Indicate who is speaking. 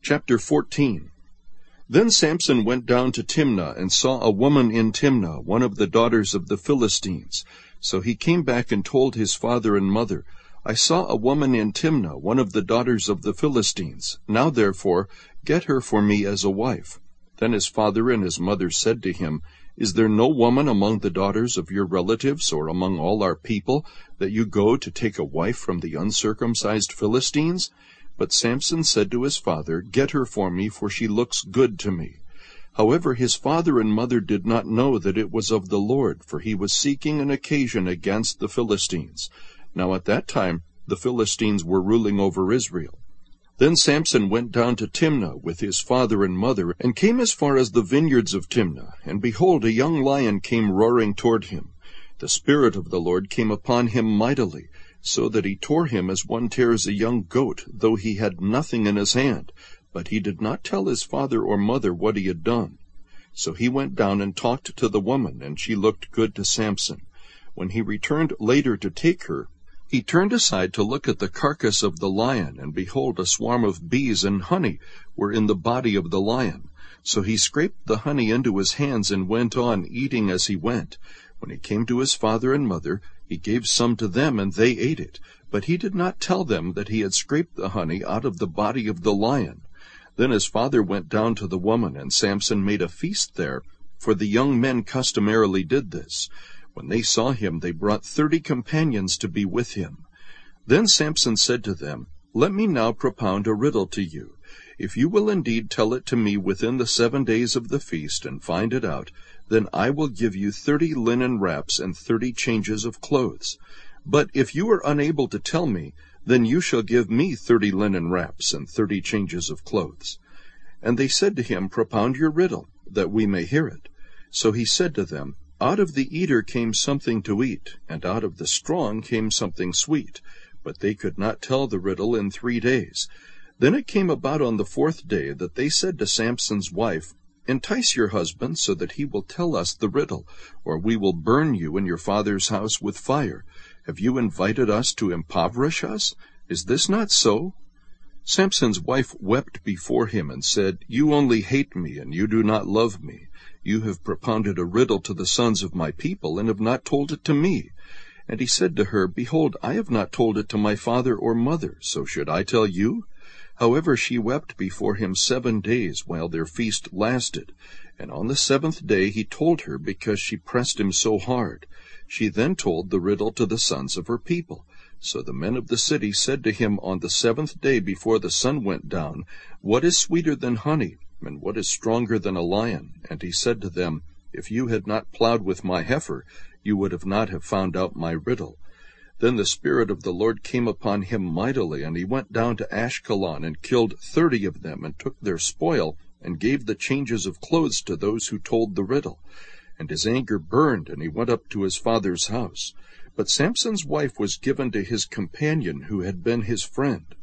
Speaker 1: Chapter 14. Then Samson went down to Timnah, and saw a woman in Timnah, one of the daughters of the Philistines. So he came back and told his father and mother, I saw a woman in Timnah, one of the daughters of the Philistines. Now therefore get her for me as a wife. Then his father and his mother said to him, Is there no woman among the daughters of your relatives, or among all our people, that you go to take a wife from the uncircumcised Philistines? But Samson said to his father, Get her for me, for she looks good to me. However, his father and mother did not know that it was of the Lord, for he was seeking an occasion against the Philistines. Now at that time the Philistines were ruling over Israel. Then Samson went down to Timnah with his father and mother, and came as far as the vineyards of Timnah. And behold, a young lion came roaring toward him. The Spirit of the Lord came upon him mightily, so that he tore him as one tears a young goat, though he had nothing in his hand. But he did not tell his father or mother what he had done. So he went down and talked to the woman, and she looked good to Samson. When he returned later to take her, he turned aside to look at the carcass of the lion, and behold, a swarm of bees and honey were in the body of the lion. So he scraped the honey into his hands and went on, eating as he went. When he came to his father and mother, he gave some to them, and they ate it. But he did not tell them that he had scraped the honey out of the body of the lion. Then his father went down to the woman, and Samson made a feast there, for the young men customarily did this. When they saw him, they brought 30 companions to be with him. Then Samson said to them, Let me now propound a riddle to you. If you will indeed tell it to me within the 7 days of the feast, and find it out, then I will give you 30 linen wraps and 30 changes of clothes. But if you are unable to tell me, then you shall give me 30 linen wraps and 30 changes of clothes. And they said to him, Propound your riddle, that we may hear it. So he said to them, Out of the eater came something to eat, and out of the strong came something sweet. But they could not tell the riddle in 3 days. Then it came about on the 4th day that they said to Samson's wife, Entice your husband so that he will tell us the riddle, or we will burn you in your father's house with fire. Have you invited us to impoverish us? Is this not so? Samson's wife wept before him and said, You only hate me, and you do not love me. You have propounded a riddle to the sons of my people, and have not told it to me. And he said to her, Behold, I have not told it to my father or mother, so should I tell you? However, she wept before him 7 days while their feast lasted. And on the 7th day he told her, because she pressed him so hard. She then told the riddle to the sons of her people. So the men of the city said to him on the 7th day before the sun went down, What is sweeter than honey, and what is stronger than a lion? And he said to them, If you had not plowed with my heifer, you would not have found out my riddle. Then the Spirit of the Lord came upon him mightily, and he went down to Ashkelon, and killed 30 of them, and took their spoil, and gave the changes of clothes to those who told the riddle. And his anger burned, and he went up to his father's house. But Samson's wife was given to his companion, who had been his friend.